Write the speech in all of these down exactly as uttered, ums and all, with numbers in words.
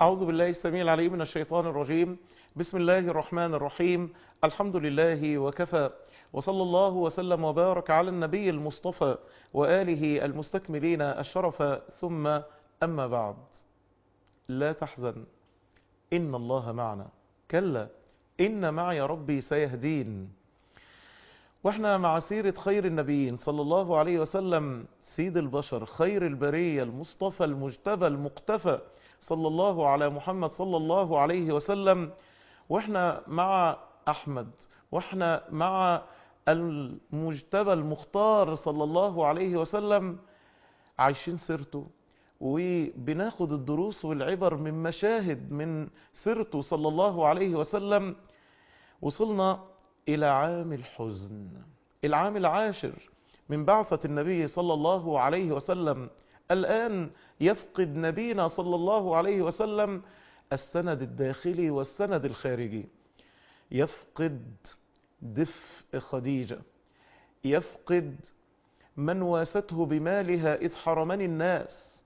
أعوذ بالله السميع العليم من الشيطان الرجيم. بسم الله الرحمن الرحيم. الحمد لله وكفى، وصلى الله وسلم وبارك على النبي المصطفى وآله المستكملين الشرف، ثم أما بعد. لا تحزن إن الله معنا، كلا إن معي ربي سيهدين. واحنا مع سيرة خير النبيين صلى الله عليه وسلم، سيد البشر، خير البرية، المصطفى المجتبى المقتفى، صلى الله على محمد صلى الله عليه وسلم. واحنا مع أحمد، واحنا مع المجتبى المختار صلى الله عليه وسلم، عايشين سيرته وبناخد الدروس والعبر من مشاهد من سيرته صلى الله عليه وسلم. وصلنا إلى عام الحزن، العام العاشر من بعثة النبي صلى الله عليه وسلم. الآن يفقد نبينا صلى الله عليه وسلم السند الداخلي والسند الخارجي، يفقد دفء خديجة، يفقد من واسته بمالها إذ حرمني الناس،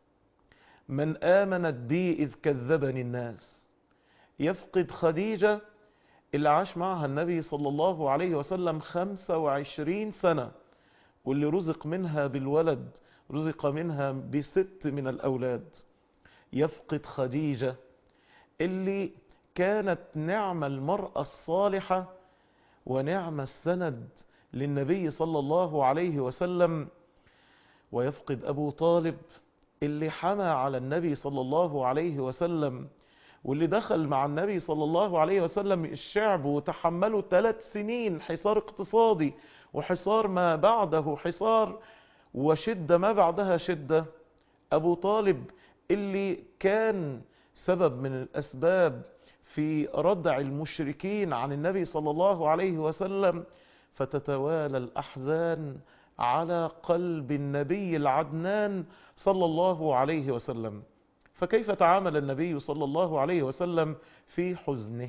من آمنت بي إذ كذبني الناس، يفقد خديجة اللي عاش معها النبي صلى الله عليه وسلم خمسة وعشرين سنة، واللي رزق منها بالولد، رزق منها بست من الأولاد. يفقد خديجة اللي كانت نعم المرأة الصالحة ونعم السند للنبي صلى الله عليه وسلم. ويفقد أبو طالب اللي حمى على النبي صلى الله عليه وسلم، واللي دخل مع النبي صلى الله عليه وسلم الشعب وتحملوا ثلاث سنين حصار اقتصادي وحصار ما بعده حصار وشدة ما بعدها شدة. أبو طالب اللي كان سبب من الأسباب في ردع المشركين عن النبي صلى الله عليه وسلم، فتتوالى الأحزان على قلب النبي العدنان صلى الله عليه وسلم. فكيف تعامل النبي صلى الله عليه وسلم في حزنه؟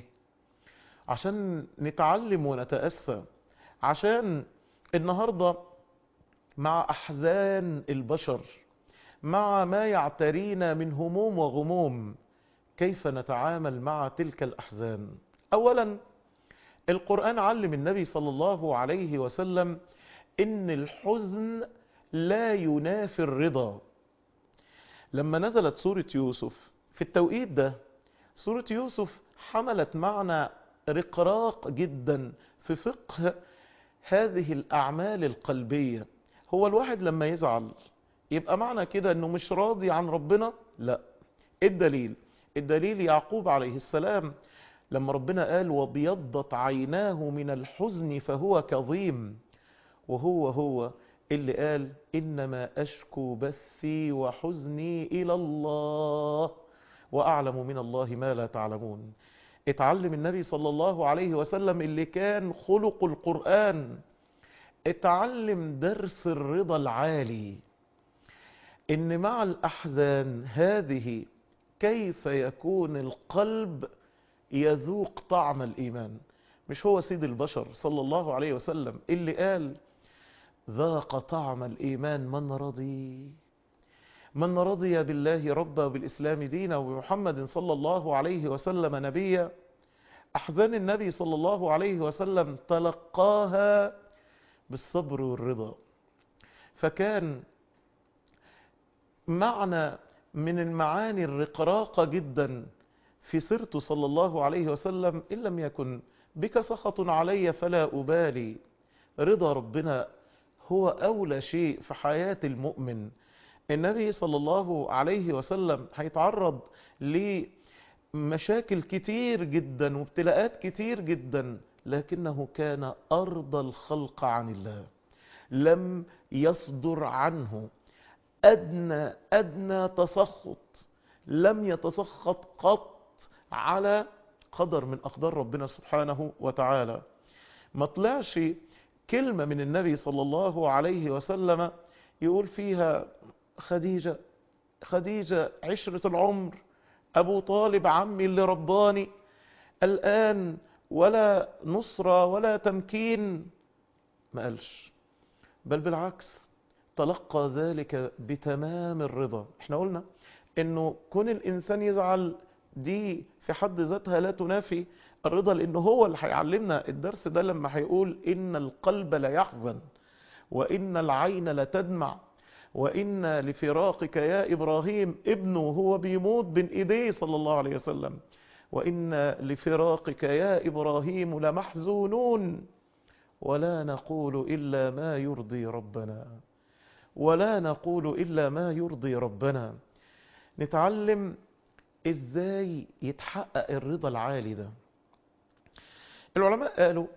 عشان نتعلم ونتأسى، عشان النهاردة مع أحزان البشر، مع ما يعترينا من هموم وغموم، كيف نتعامل مع تلك الأحزان؟ أولا، القرآن علم النبي صلى الله عليه وسلم إن الحزن لا ينافي الرضا. لما نزلت سورة يوسف في التوقيت ده، سورة يوسف حملت معنى رقراق جدا في فقه هذه الأعمال القلبية. هو الواحد لما يزعل يبقى معنى كده أنه مش راضي عن ربنا؟ لا. الدليل الدليل يعقوب عليه السلام لما ربنا قال وابيضت عيناه من الحزن فهو كظيم، وهو هو اللي قال إنما أشكو بثي وحزني إلى الله وأعلم من الله ما لا تعلمون. اتعلم النبي صلى الله عليه وسلم اللي كان خلق القرآن، اتعلم درس الرضا العالي، إن مع الأحزان هذه كيف يكون القلب يذوق طعم الإيمان. مش هو سيد البشر صلى الله عليه وسلم اللي قال ذاق طعم الإيمان من رضي من رضي بالله ربا وبالإسلام دينا وبمحمد صلى الله عليه وسلم نبيا. أحزان النبي صلى الله عليه وسلم تلقاها بالصبر والرضا. فكان معنى من المعاني الرقراقة جدا في سيرته صلى الله عليه وسلم إن لم يكن بك سخط علي فلا أبالي. رضا ربنا هو أولى شيء في حياة المؤمن. النبي صلى الله عليه وسلم هيتعرض لمشاكل كتير جدا وابتلاءات كتير جدا، لكنه كان أرضى الخلق عن الله. لم يصدر عنه أدنى أدنى تسخط، لم يتسخط قط على قدر من أقدار ربنا سبحانه وتعالى. ما طلعش كلمة من النبي صلى الله عليه وسلم يقول فيها خديجة خديجة عشرة العمر، أبو طالب عمي اللي رباني، الآن ولا نصرة ولا تمكين. ما قالش، بل بالعكس تلقى ذلك بتمام الرضا. احنا قلنا انه كون الانسان يزعل دي في حد ذاتها لا تنافي الرضا، لأنه هو اللي هيعلمنا الدرس ده لما هيقول إن القلب لا يحزن وإن العين لا تدمع وإن لفراقك يا إبراهيم ابنه هو بيموت بين إيديه صلى الله عليه وسلم، وإن لفراقك يا إبراهيم لمحزونون ولا نقول إلا ما يرضي ربنا، ولا نقول إلا ما يرضي ربنا. نتعلم إزاي يتحقق الرضا العالي ده. العلماء قالوا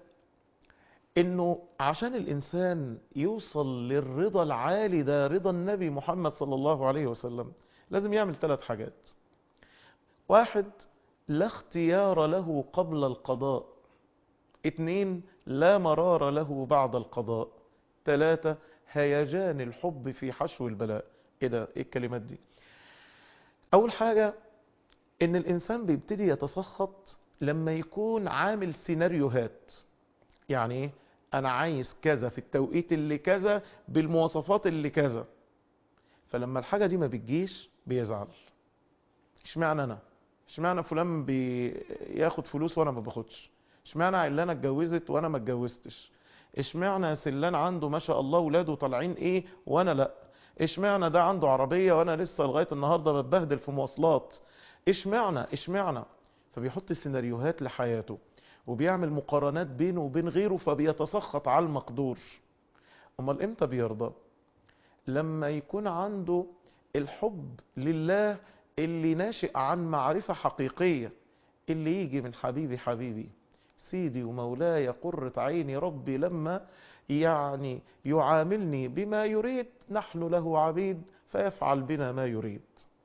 إنه عشان الإنسان يوصل للرضا العالي ده، رضا النبي محمد صلى الله عليه وسلم، لازم يعمل ثلاث حاجات. واحد، لا اختيار له قبل القضاء. اتنين، لا مرار له بعد القضاء. ثلاثة، هيجان الحب في حشو البلاء. ايه ده؟ ايه الكلمات دي؟ اول حاجة ان الانسان بيبتدي يتسخط لما يكون عامل سيناريوهات. يعني ايه؟ انا عايز كذا في التوقيت اللي كذا بالمواصفات اللي كذا، فلما الحاجة دي ما بتجيش بيزعل. اشمعنى انا؟ اشمعنى فلان بياخد فلوس وانا ما باخدش؟ اشمعنى علانة اتجوزت وانا ما اتجوزتش؟ اشمعنى سلان عنده ما شاء الله ولاده طالعين ايه وانا لا؟ اشمعنى ده عنده عربية وانا لسه لغاية النهاردة بتبهدل في مواصلات؟ اشمعنى اشمعنى فبيحط سيناريوهات لحياته وبيعمل مقارنات بينه وبين غيره، فبيتسخط على المقدور. امال امتى بيرضى؟ لما يكون عنده الحب لله اللي ناشئ عن معرفة حقيقية، اللي يجي من حبيبي حبيبي سيدي ومولاي قرة عيني ربي لما يعني يعاملني بما يريد، نحن له عبيد فيفعل بنا ما يريد.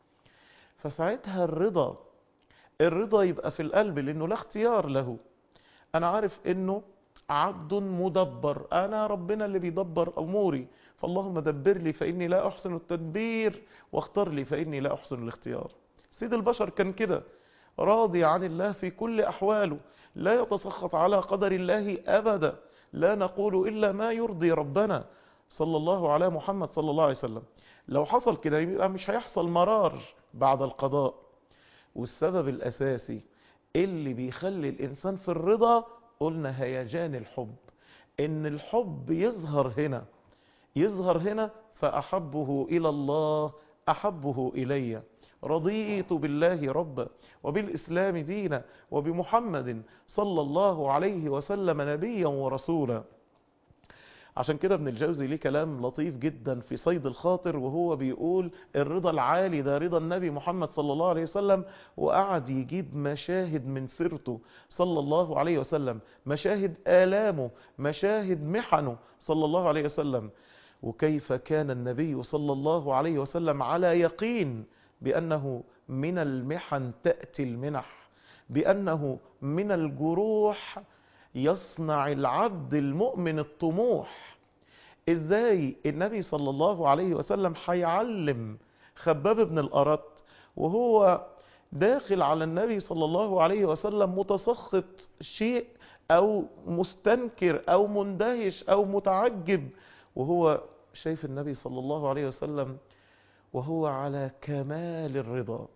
فساعتها الرضا الرضا يبقى في القلب، لأنه لا اختيار له. أنا عارف أنه عبد مدبر، أنا ربنا اللي بيدبر أموري، فاللهم دبر لي فإني لا أحسن التدبير واختار لي فإني لا أحسن الاختيار. سيد البشر كان كده، راضي عن الله في كل أحواله، لا يتسخط على قدر الله أبدا، لا نقول إلا ما يرضي ربنا صلى الله على محمد صلى الله عليه وسلم. لو حصل كده يبقى مش هيحصل مرار بعد القضاء. والسبب الأساسي اللي بيخلي الإنسان في الرضا قلنا هيجان الحب، إن الحب يظهر هنا يظهر هنا فأحبه إلى الله أحبه إلي، رضيت بالله ربا وبالإسلام دينا وبمحمد صلى الله عليه وسلم نبيا ورسولا. عشان كده ابن الجوزي ليه كلام لطيف جدا في صيد الخاطر، وهو بيقول الرضا العالي ده رضا النبي محمد صلى الله عليه وسلم، وقعد يجيب مشاهد من سيرته صلى الله عليه وسلم، مشاهد آلامه، مشاهد محنه صلى الله عليه وسلم، وكيف كان النبي صلى الله عليه وسلم على يقين بأنه من المحن تأتي المنح، بأنه من الجروح يصنع العبد المؤمن الطموح. ازاي النبي صلى الله عليه وسلم هيعلم خباب بن الأرت وهو داخل على النبي صلى الله عليه وسلم متسخط شيء او مستنكر او مندهش او متعجب، وهو شايف النبي صلى الله عليه وسلم وهو على كمال الرضا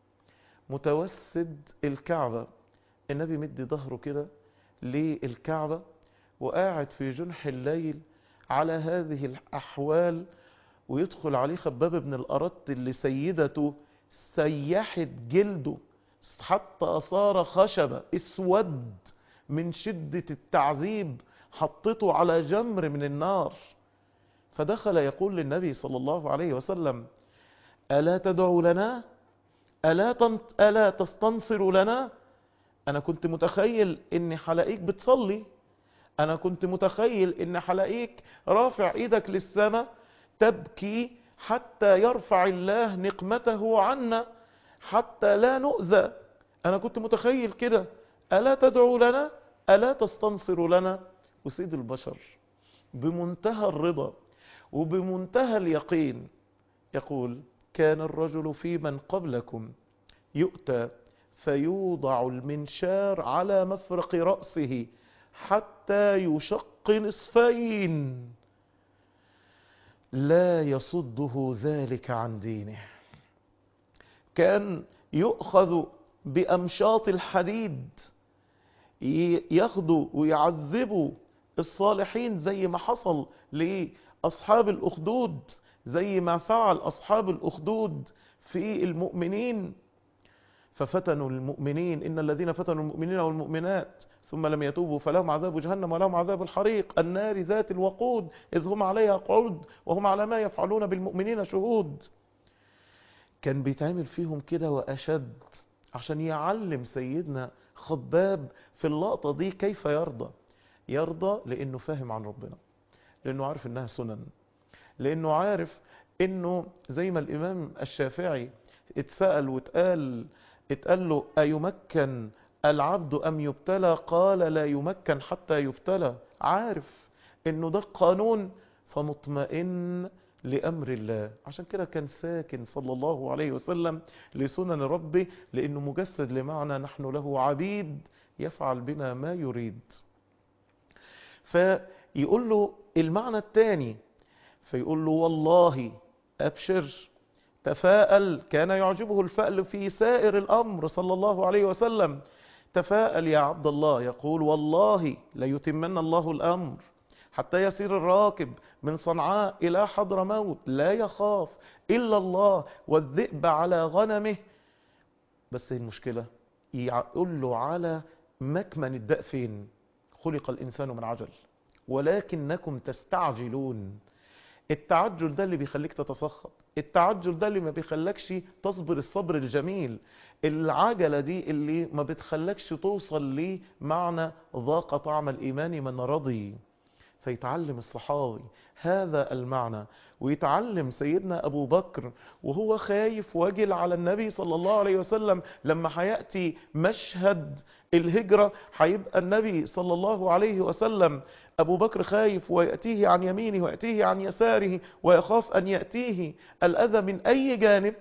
متوسد الكعبة، النبي مدي ظهره كده للكعبة وقاعد في جنح الليل على هذه الأحوال، ويدخل عليه خباب بن الأرت اللي سيدته سيحت جلده حتى صار خشبة اسود من شدة التعذيب، حطته على جمر من النار. فدخل يقول للنبي صلى الله عليه وسلم ألا تدعو لنا؟ ألا, تنت ألا تستنصر لنا؟ أنا كنت متخيل إن حلقيك بتصلي، أنا كنت متخيل إن حلقيك رافع إيدك للسماء تبكي حتى يرفع الله نقمته عنا حتى لا نؤذى، أنا كنت متخيل كده. ألا تدعو لنا؟ ألا تستنصر لنا؟ وسيد البشر بمنتهى الرضا وبمنتهى اليقين يقول كان الرجل في من قبلكم يؤتى فيوضع المنشار على مفرق رأسه حتى يشق نصفين لا يصده ذلك عن دينه. كان يؤخذ بأمشاط الحديد ياخدوا ويعذبوا الصالحين زي ما حصل لأصحاب الأخدود، زي ما فعل أصحاب الأخدود في المؤمنين. ففتنوا المؤمنين، إن الذين فتنوا المؤمنين والمؤمنات ثم لم يتوبوا فلهم عذاب جهنم ولهم عذاب الحريق النار ذات الوقود إذ هم عليها قعود وهم على ما يفعلون بالمؤمنين شهود. كان بيتعمل فيهم كده وأشد، عشان يعلم سيدنا خباب في اللقطة دي كيف يرضى. يرضى لأنه فاهم عن ربنا، لأنه عارف إنها سنن، لأنه عارف إنه زي ما الإمام الشافعي اتسأل واتقال اتقال له أيمكن العبد أم يبتلى؟ قال لا يمكن حتى يبتلى. عارف إنه ده قانون، فمطمئن لأمر الله. عشان كده كان ساكن صلى الله عليه وسلم لسنن ربه، لأنه مجسد لمعنى نحن له عبيد يفعل بنا ما يريد. فيقول له المعنى الثاني، فيقول له والله أبشر تفاءل. كان يعجبه الفأل في سائر الأمر صلى الله عليه وسلم. تفاءل يا عبد الله، يقول والله ليتمن الله الأمر حتى يسير الراكب من صنعاء إلى حضرموت لا يخاف إلا الله والذئب على غنمه. بس المشكلة يقول له على مكمن الداء فين؟ خلق الإنسان من عجل ولكنكم تستعجلون. التعجل ده اللي بيخليك تتسخط، التعجل ده اللي ما بيخلكش تصبر الصبر الجميل، العجلة دي اللي ما بتخلكش توصل لمعنى ذاق طعم الإيمان من رضي. فيتعلم الصحابي هذا المعنى، ويتعلم سيدنا أبو بكر وهو خايف واجل على النبي صلى الله عليه وسلم لما هيأتي مشهد الهجرة، هيبقى النبي صلى الله عليه وسلم أبو بكر خايف ويأتيه عن يمينه ويأتيه عن يساره ويخاف أن يأتيه الأذى من أي جانب.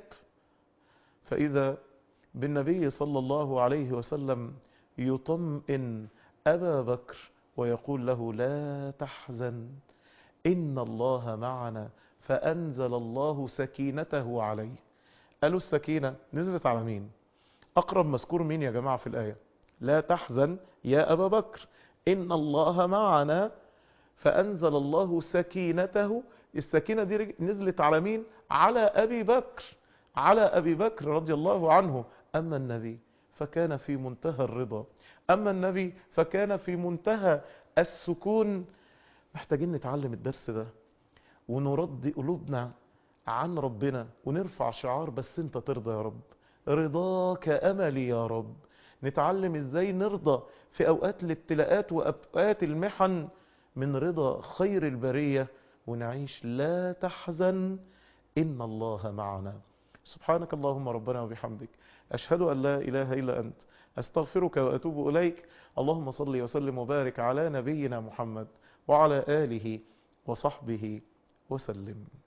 فإذا بالنبي صلى الله عليه وسلم يطمئن أبا بكر ويقول له لا تحزن إن الله معنا فأنزل الله سكينته عليه. قالوا السكينة نزلت على مين؟ أقرب مذكور مين يا جماعة في الآية؟ لا تحزن يا أبا بكر إن الله معنا فأنزل الله سكينته. السكينة دي نزلت على مين؟ على أبي بكر، على أبي بكر رضي الله عنه. أما النبي فكان في منتهى الرضا، أما النبي فكان في منتهى السكون. محتاجين نتعلم الدرس ده ونرضي قلوبنا عن ربنا ونرفع شعار بس انت ترضى يا رب، رضاك أملي يا رب. نتعلم ازاي نرضى في أوقات الابتلاءات وأوقات المحن من رضا خير البرية، ونعيش لا تحزن إن الله معنا. سبحانك اللهم ربنا وبحمدك، أشهد أن لا إله إلا أنت، أستغفرك وأتوب إليك. اللهم صل وسلم وبارك على نبينا محمد وعلى آله وصحبه وسلم.